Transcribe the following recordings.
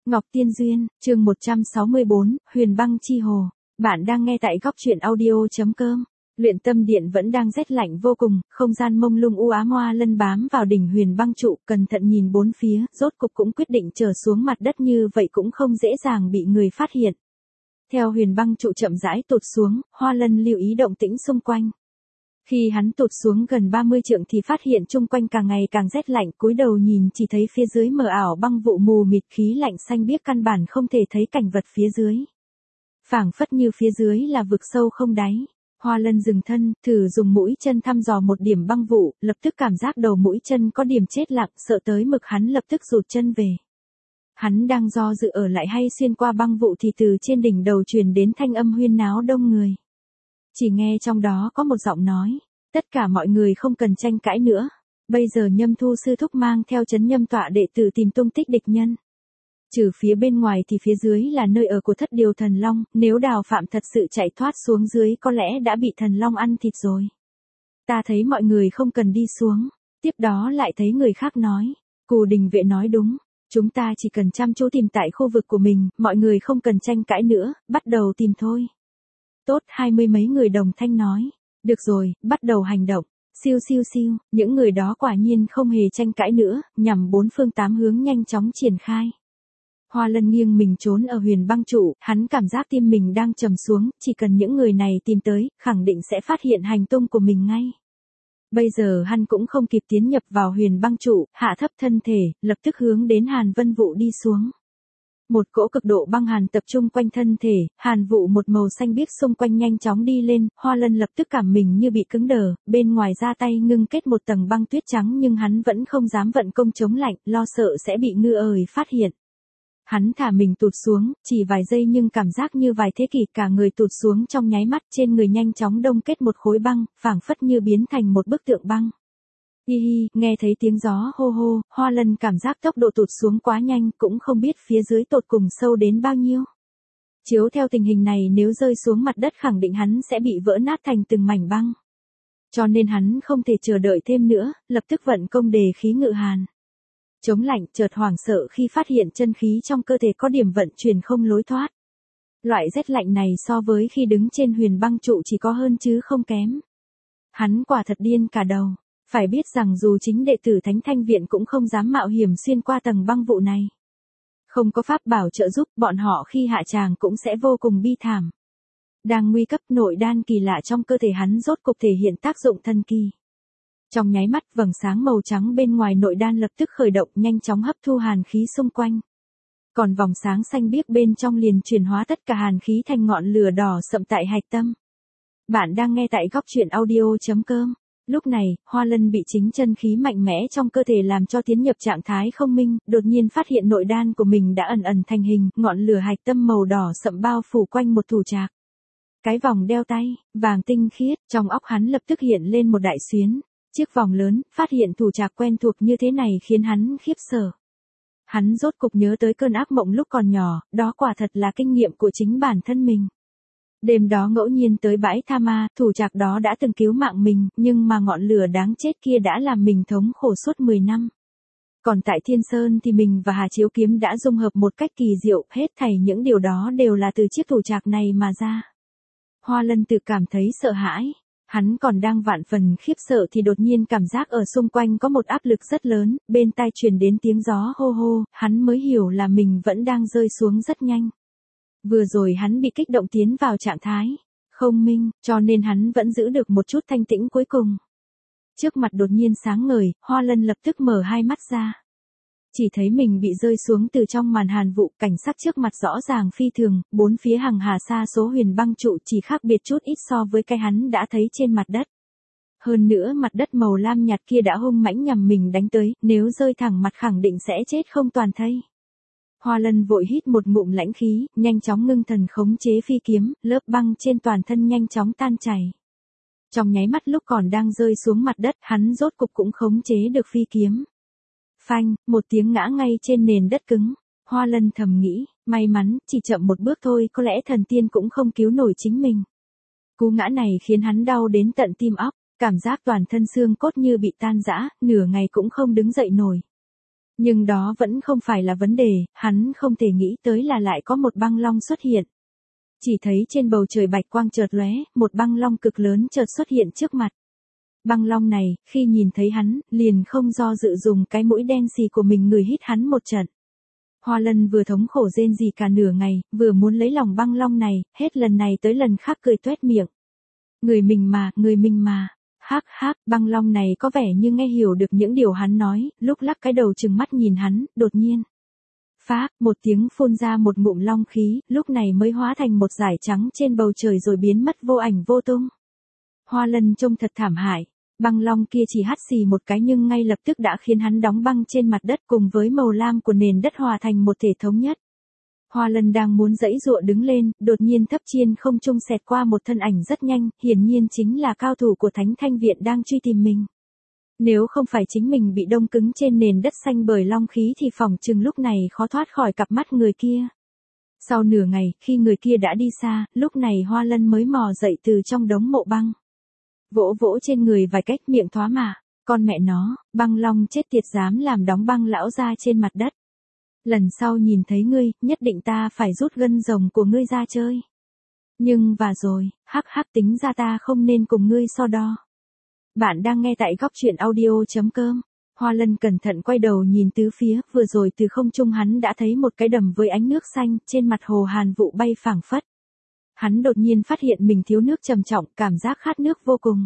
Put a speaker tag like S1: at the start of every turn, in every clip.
S1: Ngọc Tiên Duyên, chương 164, Huyền Băng Chi Hồ. Bạn đang nghe tại góc truyện audio.com. Luyện tâm điện vẫn đang rét lạnh vô cùng, không gian mông lung u ám. Hoa Lân bám vào đỉnh huyền băng trụ, cẩn thận nhìn bốn phía, rốt cục cũng quyết định trở xuống mặt đất, như vậy cũng không dễ dàng bị người phát hiện. Theo huyền băng trụ chậm rãi tụt xuống, Hoa Lân lưu ý động tĩnh xung quanh. Khi hắn tụt xuống gần 30 trượng thì phát hiện chung quanh càng ngày càng rét lạnh, cúi đầu nhìn chỉ thấy phía dưới mờ ảo băng vụ mù mịt, khí lạnh xanh biếc căn bản không thể thấy cảnh vật phía dưới. Phảng phất như phía dưới là vực sâu không đáy. Hoa Lân dừng thân, thử dùng mũi chân thăm dò một điểm băng vụ, lập tức cảm giác đầu mũi chân có điểm chết lặng, sợ tới mực hắn lập tức rụt chân về. Hắn đang do dự ở lại hay xuyên qua băng vụ thì từ trên đỉnh đầu truyền đến thanh âm huyên náo đông người. Chỉ nghe trong đó có một giọng nói, tất cả mọi người không cần tranh cãi nữa. Bây giờ Nhâm Thu sư thúc mang theo Trấn Nhâm tọa đệ tử tìm tung tích địch nhân. Trừ phía bên ngoài thì phía dưới là nơi ở của Thất Điều Thần Long, nếu Đào Phạm thật sự chạy thoát xuống dưới có lẽ đã bị Thần Long ăn thịt rồi. Ta thấy mọi người không cần đi xuống. Tiếp đó lại thấy người khác nói, Cù Đình Vệ nói đúng, chúng ta chỉ cần chăm chú tìm tại khu vực của mình, mọi người không cần tranh cãi nữa, bắt đầu tìm thôi. Tốt, 20 mấy người đồng thanh nói. Được rồi, bắt đầu hành động. Siêu siêu siêu, những người đó quả nhiên không hề tranh cãi nữa, nhằm bốn phương tám hướng nhanh chóng triển khai. Hoa Lân nghiêng mình trốn ở huyền băng trụ, hắn cảm giác tim mình đang trầm xuống, chỉ cần những người này tìm tới, khẳng định sẽ phát hiện hành tung của mình ngay. Bây giờ hắn cũng không kịp tiến nhập vào huyền băng trụ, hạ thấp thân thể, lập tức hướng đến Hàn Vân Vụ đi xuống. Một cỗ cực độ băng hàn tập trung quanh thân thể, hàn vụ một màu xanh biếc xung quanh nhanh chóng đi lên, Hoa Lân lập tức cảm mình như bị cứng đờ, bên ngoài da tay ngưng kết một tầng băng tuyết trắng, nhưng hắn vẫn không dám vận công chống lạnh, lo sợ sẽ bị ngư ời phát hiện. Hắn thả mình tụt xuống, chỉ vài giây nhưng cảm giác như vài thế kỷ, cả người tụt xuống trong nháy mắt, trên người nhanh chóng đông kết một khối băng, phảng phất như biến thành một bức tượng băng. Hi hi, nghe thấy tiếng gió hô hô, Hoa Lân cảm giác tốc độ tụt xuống quá nhanh, cũng không biết phía dưới tột cùng sâu đến bao nhiêu. Chiếu theo tình hình này, nếu rơi xuống mặt đất khẳng định hắn sẽ bị vỡ nát thành từng mảnh băng. Cho nên hắn không thể chờ đợi thêm nữa, lập tức vận công đề khí ngự hàn. Chống lạnh, chợt hoảng sợ khi phát hiện chân khí trong cơ thể có điểm vận chuyển không lối thoát. Loại rét lạnh này so với khi đứng trên huyền băng trụ chỉ có hơn chứ không kém. Hắn quả thật điên cả đầu. Phải biết rằng dù chính đệ tử Thánh Thanh Viện cũng không dám mạo hiểm xuyên qua tầng băng vụ này. Không có pháp bảo trợ giúp, bọn họ khi hạ tràng cũng sẽ vô cùng bi thảm. Đang nguy cấp, nội đan kỳ lạ trong cơ thể hắn rốt cục thể hiện tác dụng thần kỳ. Trong nháy mắt, vầng sáng màu trắng bên ngoài nội đan lập tức khởi động, nhanh chóng hấp thu hàn khí xung quanh. Còn vòng sáng xanh biếc bên trong liền chuyển hóa tất cả hàn khí thành ngọn lửa đỏ sậm tại hạch tâm. Bạn đang nghe tại góc truyện audio.com. Lúc này, Hoa Lân bị chính chân khí mạnh mẽ trong cơ thể làm cho tiến nhập trạng thái không minh, đột nhiên phát hiện nội đan của mình đã ẩn ẩn thành hình, ngọn lửa hạch tâm màu đỏ sậm bao phủ quanh một thủ trạc. Cái vòng đeo tay, vàng tinh khiết, trong óc hắn lập tức hiện lên một đại xuyến. Chiếc vòng lớn, phát hiện thủ trạc quen thuộc như thế này khiến hắn khiếp sợ. Hắn rốt cục nhớ tới cơn ác mộng lúc còn nhỏ, đó quả thật là kinh nghiệm của chính bản thân mình. Đêm đó ngẫu nhiên tới bãi Tha Ma, thủ trạc đó đã từng cứu mạng mình, nhưng mà ngọn lửa đáng chết kia đã làm mình thống khổ suốt 10 năm. Còn tại Thiên Sơn thì mình và Hà Chiếu Kiếm đã dung hợp một cách kỳ diệu, hết thảy những điều đó đều là từ chiếc thủ trạc này mà ra. Hoa Lân tự cảm thấy sợ hãi. Hắn còn đang vạn phần khiếp sợ thì đột nhiên cảm giác ở xung quanh có một áp lực rất lớn, bên tai truyền đến tiếng gió hô hô, hắn mới hiểu là mình vẫn đang rơi xuống rất nhanh. Vừa rồi hắn bị kích động tiến vào trạng thái không minh, cho nên hắn vẫn giữ được một chút thanh tĩnh cuối cùng. Trước mặt đột nhiên sáng ngời, Hoa Lân lập tức mở hai mắt ra. Chỉ thấy mình bị rơi xuống từ trong màn hàn vụ, cảnh sắc trước mặt rõ ràng phi thường, bốn phía hằng hà sa số huyền băng trụ chỉ khác biệt chút ít so với cái hắn đã thấy trên mặt đất. Hơn nữa mặt đất màu lam nhạt kia đã hung mãnh nhằm mình đánh tới, nếu rơi thẳng mặt khẳng định sẽ chết không toàn thây. Hoa Lân vội hít một ngụm lãnh khí, nhanh chóng ngưng thần khống chế phi kiếm, lớp băng trên toàn thân nhanh chóng tan chảy. Trong nháy mắt lúc còn đang rơi xuống mặt đất, hắn rốt cục cũng khống chế được phi kiếm. Phanh, một tiếng ngã ngay trên nền đất cứng. Hoa Lân thầm nghĩ, may mắn, chỉ chậm một bước thôi, có lẽ thần tiên cũng không cứu nổi chính mình. Cú ngã này khiến hắn đau đến tận tim óc, cảm giác toàn thân xương cốt như bị tan rã, nửa ngày cũng không đứng dậy nổi. Nhưng đó vẫn không phải là vấn đề, hắn không thể nghĩ tới là lại có một băng long xuất hiện. Chỉ thấy trên bầu trời bạch quang chợt lóe, một băng long cực lớn chợt xuất hiện trước mặt. Băng long này, khi nhìn thấy hắn, liền không do dự dùng cái mũi đen xì của mình ngửi hít hắn một trận. Hoa Lân vừa thống khổ rên rỉ cả nửa ngày, vừa muốn lấy lòng băng long này, hết lần này tới lần khác cười toét miệng. Người mình mà. Hắc hắc, băng long này có vẻ như nghe hiểu được những điều hắn nói, lúc lắc cái đầu trừng mắt nhìn hắn, đột nhiên. Phác, một tiếng phun ra một ngụm long khí, lúc này mới hóa thành một dải trắng trên bầu trời rồi biến mất vô ảnh vô tung. Hoa Lân trông thật thảm hại, băng long kia chỉ hắt xì một cái nhưng ngay lập tức đã khiến hắn đóng băng trên mặt đất cùng với màu lam của nền đất hòa thành một thể thống nhất. Hoa Lân đang muốn giãy giụa đứng lên, đột nhiên thấp trên không trung xẹt qua một thân ảnh rất nhanh, hiển nhiên chính là cao thủ của Thánh Thanh Viện đang truy tìm mình. Nếu không phải chính mình bị đông cứng trên nền đất xanh bởi long khí thì phỏng chừng lúc này khó thoát khỏi cặp mắt người kia. Sau nửa ngày, khi người kia đã đi xa, lúc này Hoa Lân mới mò dậy từ trong đống mộ băng. Vỗ vỗ trên người vài cách miệng thoá mà, con mẹ nó, băng long chết tiệt dám làm đóng băng lão ra trên mặt đất. Lần sau nhìn thấy ngươi, nhất định ta phải rút gân rồng của ngươi ra chơi. Nhưng và rồi, hắc hắc tính ra ta không nên cùng ngươi so đo. Bạn đang nghe tại góc truyện audio.com. Hoa Lân cẩn thận quay đầu nhìn tứ phía, vừa rồi từ không trung hắn đã thấy một cái đầm với ánh nước xanh, trên mặt hồ hàn vụ bay phảng phất. Hắn đột nhiên phát hiện mình thiếu nước trầm trọng, cảm giác khát nước vô cùng.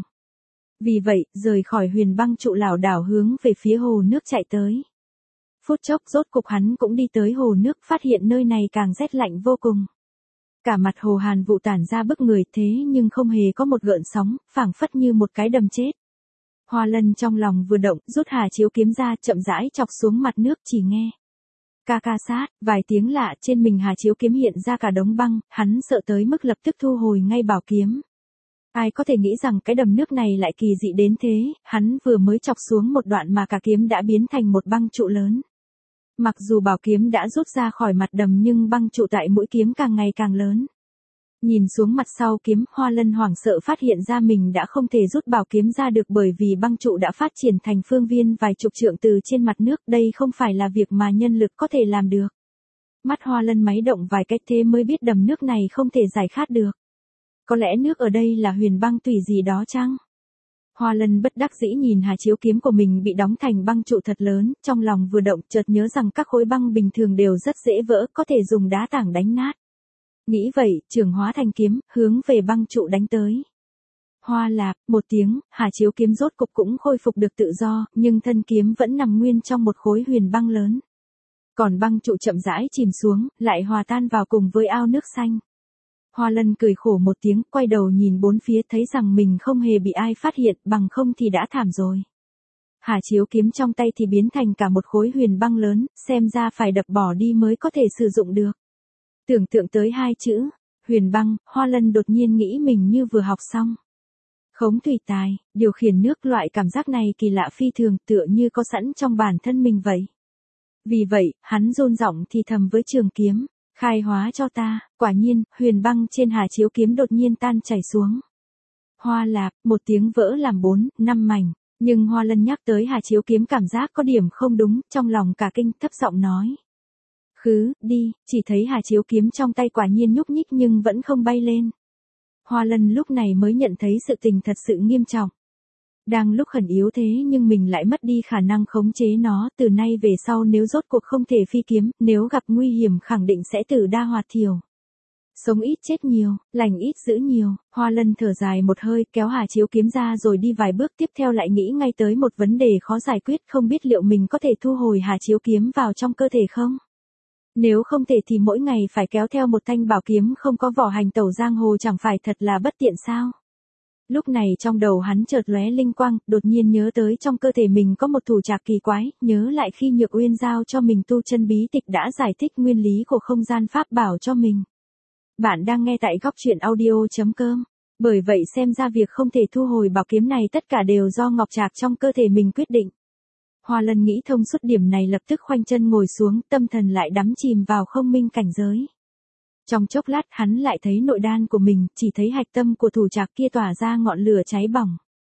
S1: Vì vậy, rời khỏi huyền băng trụ lảo đảo hướng về phía hồ nước chạy tới. Phút chốc rốt cục hắn cũng đi tới hồ nước, phát hiện nơi này càng rét lạnh vô cùng. Cả mặt hồ hàn vụ tản ra bức người thế nhưng không hề có một gợn sóng, phảng phất như một cái đầm chết. Hoa Lân trong lòng vừa động, rút hà chiếu kiếm ra, chậm rãi chọc xuống mặt nước, chỉ nghe. Ca ca sát, vài tiếng lạ, trên mình hà chiếu kiếm hiện ra cả đống băng, hắn sợ tới mức lập tức thu hồi ngay bảo kiếm. Ai có thể nghĩ rằng cái đầm nước này lại kỳ dị đến thế, hắn vừa mới chọc xuống một đoạn mà cả kiếm đã biến thành một băng trụ lớn. Mặc dù bảo kiếm đã rút ra khỏi mặt đầm nhưng băng trụ tại mũi kiếm càng ngày càng lớn. Nhìn xuống mặt sau kiếm, Hoa Lân hoảng sợ phát hiện ra mình đã không thể rút bảo kiếm ra được bởi vì băng trụ đã phát triển thành phương viên vài chục trượng từ trên mặt nước, đây không phải là việc mà nhân lực có thể làm được. Mắt Hoa Lân máy động vài cách thế mới biết đầm nước này không thể giải khát được. Có lẽ nước ở đây là huyền băng tùy gì đó chăng? Hoa Lân bất đắc dĩ nhìn hà chiếu kiếm của mình bị đóng thành băng trụ thật lớn, trong lòng vừa động chợt nhớ rằng các khối băng bình thường đều rất dễ vỡ, có thể dùng đá tảng đánh nát. Nghĩ vậy, trường hóa thành kiếm, hướng về băng trụ đánh tới. Hoa lạp, một tiếng, hà chiếu kiếm rốt cục cũng khôi phục được tự do, nhưng thân kiếm vẫn nằm nguyên trong một khối huyền băng lớn. Còn băng trụ chậm rãi chìm xuống, lại hòa tan vào cùng với ao nước xanh. Hoa Lân cười khổ một tiếng, quay đầu nhìn bốn phía thấy rằng mình không hề bị ai phát hiện, bằng không thì đã thảm rồi. Hà chiếu kiếm trong tay thì biến thành cả một khối huyền băng lớn, xem ra phải đập bỏ đi mới có thể sử dụng được. Tưởng tượng tới hai chữ, huyền băng, Hoa Lân đột nhiên nghĩ mình như vừa học xong. Khống thủy tài, điều khiển nước, loại cảm giác này kỳ lạ phi thường, tựa như có sẵn trong bản thân mình vậy. Vì vậy, hắn run giọng thì thầm với trường kiếm. Khai hóa cho ta, quả nhiên, huyền băng trên hà chiếu kiếm đột nhiên tan chảy xuống. Hoa lạp, một tiếng vỡ làm 4, 5 mảnh, nhưng Hoa Lân nhắc tới hà chiếu kiếm cảm giác có điểm không đúng, trong lòng cả kinh thấp giọng nói. Khứ, đi, chỉ thấy hà chiếu kiếm trong tay quả nhiên nhúc nhích nhưng vẫn không bay lên. Hoa Lân lúc này mới nhận thấy sự tình thật sự nghiêm trọng. Đang lúc khẩn yếu thế nhưng mình lại mất đi khả năng khống chế nó, từ nay về sau nếu rốt cuộc không thể phi kiếm, nếu gặp nguy hiểm khẳng định sẽ tử đa hoạt thiểu. Sống ít chết nhiều, lành ít giữ nhiều, Hoa Lân thở dài một hơi, kéo hà chiếu kiếm ra rồi đi vài bước, tiếp theo lại nghĩ ngay tới một vấn đề khó giải quyết, không biết liệu mình có thể thu hồi hà chiếu kiếm vào trong cơ thể không? Nếu không thể thì mỗi ngày phải kéo theo một thanh bảo kiếm không có vỏ hành tẩu giang hồ chẳng phải thật là bất tiện sao? Lúc này trong đầu hắn chợt lóe linh quang, đột nhiên nhớ tới trong cơ thể mình có một thủ trạc kỳ quái, nhớ lại khi Nhược Uyên giao cho mình tu chân bí tịch đã giải thích nguyên lý của không gian pháp bảo cho mình. Bạn đang nghe tại góc truyện audio.com. Bởi vậy xem ra việc không thể thu hồi bảo kiếm này tất cả đều do ngọc trạc trong cơ thể mình quyết định. Hoa Lân nghĩ thông suốt điểm này lập tức khoanh chân ngồi xuống, tâm thần lại đắm chìm vào không minh cảnh giới. Trong chốc lát hắn lại thấy nội đan của mình, chỉ thấy hạch tâm của thủ trạc kia tỏa ra ngọn lửa cháy bỏng.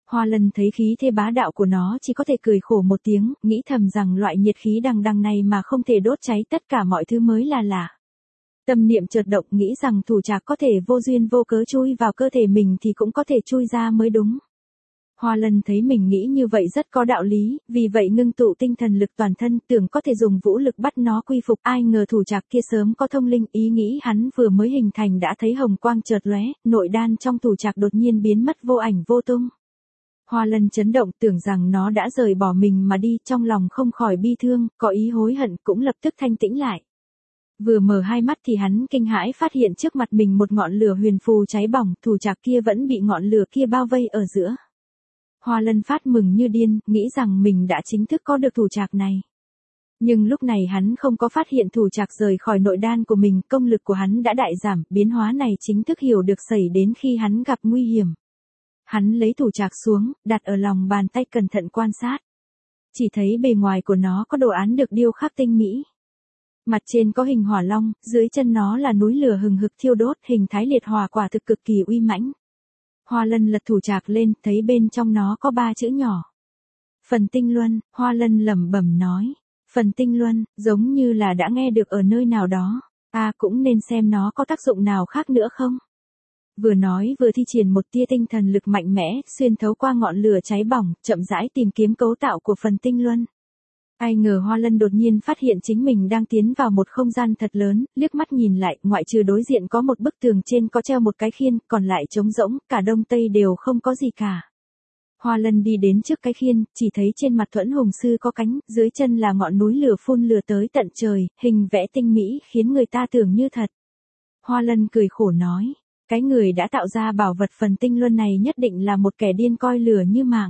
S1: Hoa Lân thấy khí thế bá đạo của nó chỉ có thể cười khổ một tiếng, nghĩ thầm rằng loại nhiệt khí đằng đằng này mà không thể đốt cháy tất cả mọi thứ mới là lạ. Tâm niệm chợt động nghĩ rằng thủ trạc có thể vô duyên vô cớ chui vào cơ thể mình thì cũng có thể chui ra mới đúng. Hoa Lân thấy mình nghĩ như vậy rất có đạo lý, vì vậy ngưng tụ tinh thần lực toàn thân tưởng có thể dùng vũ lực bắt nó quy phục. Ai ngờ thủ trạc kia sớm có thông linh, ý nghĩ hắn vừa mới hình thành đã thấy hồng quang chợt lóe, nội đan trong thủ trạc đột nhiên biến mất vô ảnh vô tung. Hoa Lân chấn động tưởng rằng nó đã rời bỏ mình mà đi, trong lòng không khỏi bi thương, có ý hối hận cũng lập tức thanh tĩnh lại. Vừa mở hai mắt thì hắn kinh hãi phát hiện trước mặt mình một ngọn lửa huyền phù cháy bỏng, thủ trạc kia vẫn bị ngọn lửa kia bao vây ở giữa. Hoa Lân phát mừng như điên, nghĩ rằng mình đã chính thức có được thủ trạc này. Nhưng lúc này hắn không có phát hiện thủ trạc rời khỏi nội đan của mình, công lực của hắn đã đại giảm, biến hóa này chính thức hiểu được xảy đến khi hắn gặp nguy hiểm. Hắn lấy thủ trạc xuống, đặt ở lòng bàn tay cẩn thận quan sát. Chỉ thấy bề ngoài của nó có đồ án được điêu khắc tinh mỹ. Mặt trên có hình hỏa long, dưới chân nó là núi lửa hừng hực thiêu đốt, hình thái liệt hỏa quả thực cực kỳ uy mãnh. Hoa Lân lật thủ trạc lên, thấy bên trong nó có 3 chữ nhỏ. Phần tinh luân, Hoa Lân lẩm bẩm nói. Phần tinh luân, giống như là đã nghe được ở nơi nào đó. Cũng nên xem nó có tác dụng nào khác nữa không? Vừa nói vừa thi triển một tia tinh thần lực mạnh mẽ, xuyên thấu qua ngọn lửa cháy bỏng, chậm rãi tìm kiếm cấu tạo của phần tinh luân. Ai ngờ Hoa Lân đột nhiên phát hiện chính mình đang tiến vào một không gian thật lớn, liếc mắt nhìn lại, ngoại trừ đối diện có một bức tường trên có treo một cái khiên, còn lại trống rỗng, cả đông tây đều không có gì cả. Hoa Lân đi đến trước cái khiên, chỉ thấy trên mặt Thuẫn Hùng Sư có cánh, dưới chân là ngọn núi lửa phun lửa tới tận trời, hình vẽ tinh mỹ khiến người ta tưởng như thật. Hoa Lân cười khổ nói, cái người đã tạo ra bảo vật phần tinh luân này nhất định là một kẻ điên coi lửa như mạng.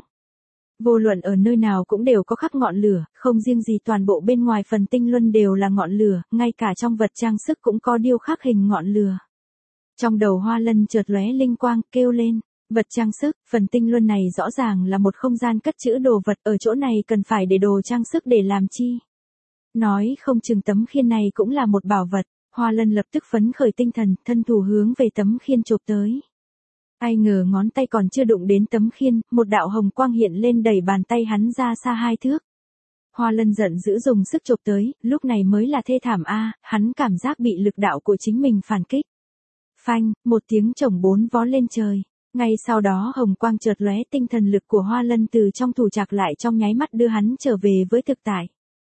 S1: Vô luận ở nơi nào cũng đều có khắc ngọn lửa, không riêng gì toàn bộ bên ngoài phần tinh luân đều là ngọn lửa, ngay cả trong vật trang sức cũng có điêu khắc hình ngọn lửa. Trong đầu Hoa Lân chợt lóe linh quang, kêu lên, vật trang sức, phần tinh luân này rõ ràng là một không gian cất trữ đồ vật, ở chỗ này cần phải để đồ trang sức để làm chi? Nói không chừng tấm khiên này cũng là một bảo vật. Hoa Lân lập tức phấn khởi tinh thần, thân thủ hướng về tấm khiên chộp tới. Ai ngờ ngón tay còn chưa đụng đến tấm khiên, một đạo hồng quang hiện lên đẩy bàn tay hắn ra xa 2 thước. Hoa Lân giận dữ dùng sức chộp tới, lúc này mới là thê thảm hắn cảm giác bị lực đạo của chính mình phản kích. Phanh, một tiếng chổng 4 vó lên trời. Ngay sau đó hồng quang chợt lóe, tinh thần lực của Hoa Lân từ trong thủ trạc lại trong nháy mắt đưa hắn trở về với thực tại.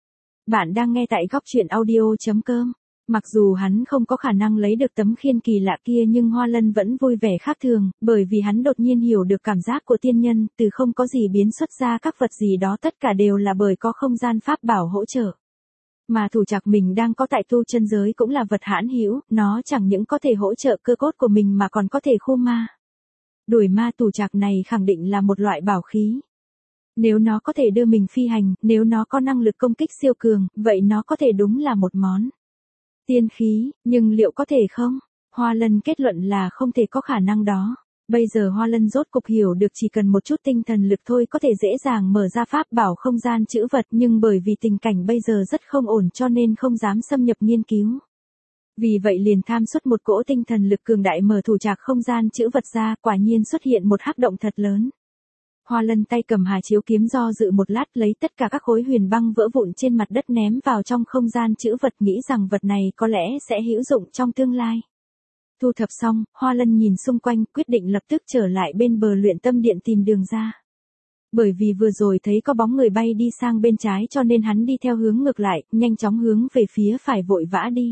S1: Bạn đang nghe tại góc truyện audio.com. Mặc dù hắn không có khả năng lấy được tấm khiên kỳ lạ kia nhưng Hoa Lân vẫn vui vẻ khác thường, bởi vì hắn đột nhiên hiểu được cảm giác của tiên nhân, từ không có gì biến xuất ra các vật gì đó tất cả đều là bởi có không gian pháp bảo hỗ trợ. Mà thủ trạc mình đang có tại tu chân giới cũng là vật hãn hữu, nó chẳng những có thể hỗ trợ cơ cốt của mình mà còn có thể khu ma. Đuổi ma thủ trạc này khẳng định là một loại bảo khí. Nếu nó có thể đưa mình phi hành, nếu nó có năng lực công kích siêu cường, vậy nó có thể đúng là một món tiên khí, nhưng liệu có thể không? Hoa Lân kết luận là không thể có khả năng đó. Bây giờ Hoa Lân rốt cục hiểu được chỉ cần một chút tinh thần lực thôi có thể dễ dàng mở ra pháp bảo không gian trữ vật, nhưng bởi vì tình cảnh bây giờ rất không ổn cho nên không dám xâm nhập nghiên cứu. Vì vậy liền tham xuất một cỗ tinh thần lực cường đại mở thủ trạc không gian trữ vật ra, quả nhiên xuất hiện một hắc động thật lớn. Hoa Lân tay cầm Hà Chiếu kiếm do dự một lát lấy tất cả các khối huyền băng vỡ vụn trên mặt đất ném vào trong không gian trữ vật, nghĩ rằng vật này có lẽ sẽ hữu dụng trong tương lai. Thu thập xong, Hoa Lân nhìn xung quanh quyết định lập tức trở lại bên bờ luyện tâm điện tìm đường ra. Bởi vì vừa rồi thấy có bóng người bay đi sang bên trái cho nên hắn đi theo hướng ngược lại, nhanh chóng hướng về phía phải vội vã đi.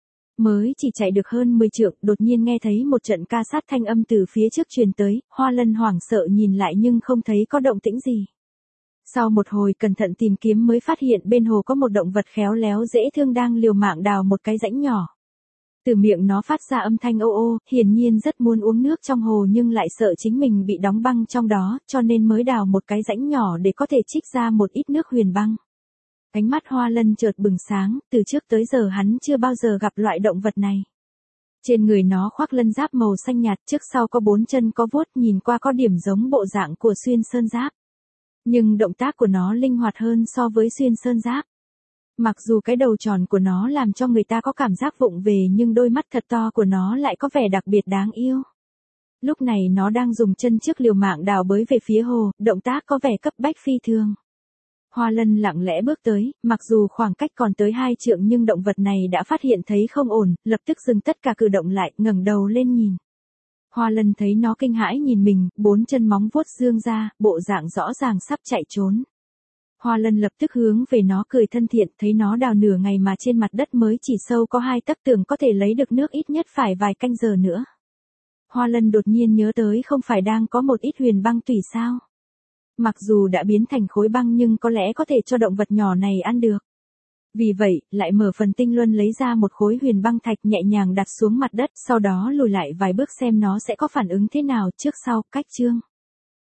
S1: Mới chỉ chạy được hơn 10 trượng, đột nhiên nghe thấy một trận ca sát thanh âm từ phía trước truyền tới, Hoa Lân hoảng sợ nhìn lại nhưng không thấy có động tĩnh gì. Sau một hồi cẩn thận tìm kiếm mới phát hiện bên hồ có một động vật khéo léo dễ thương đang liều mạng đào một cái rãnh nhỏ. Từ miệng nó phát ra âm thanh ô ô, hiển nhiên rất muốn uống nước trong hồ nhưng lại sợ chính mình bị đóng băng trong đó, cho nên mới đào một cái rãnh nhỏ để có thể trích ra một ít nước huyền băng. Ánh mắt Hoa Lân chợt bừng sáng, từ trước tới giờ hắn chưa bao giờ gặp loại động vật này. Trên người nó khoác lân giáp màu xanh nhạt, trước sau có 4 chân có vuốt, nhìn qua có điểm giống bộ dạng của xuyên sơn giáp. Nhưng động tác của nó linh hoạt hơn so với xuyên sơn giáp. Mặc dù cái đầu tròn của nó làm cho người ta có cảm giác vụng về nhưng đôi mắt thật to của nó lại có vẻ đặc biệt đáng yêu. Lúc này nó đang dùng chân trước liều mạng đào bới về phía hồ, động tác có vẻ cấp bách phi thường. Hoa Lân lặng lẽ bước tới, mặc dù khoảng cách còn tới 2 trượng nhưng động vật này đã phát hiện thấy không ổn, lập tức dừng tất cả cử động lại, ngẩng đầu lên nhìn. Hoa Lân thấy nó kinh hãi nhìn mình, 4 chân móng vuốt dương ra, bộ dạng rõ ràng sắp chạy trốn. Hoa Lân lập tức hướng về nó cười thân thiện, thấy nó đào nửa ngày mà trên mặt đất mới chỉ sâu có 2 tấc, tưởng có thể lấy được nước ít nhất phải vài canh giờ nữa. Hoa Lân đột nhiên nhớ tới không phải đang có một ít huyền băng tủy sao? Mặc dù đã biến thành khối băng nhưng có lẽ có thể cho động vật nhỏ này ăn được. Vì vậy, lại mở phần tinh luân lấy ra một khối huyền băng thạch nhẹ nhàng đặt xuống mặt đất, sau đó lùi lại vài bước xem nó sẽ có phản ứng thế nào. Trước sau, cách chương.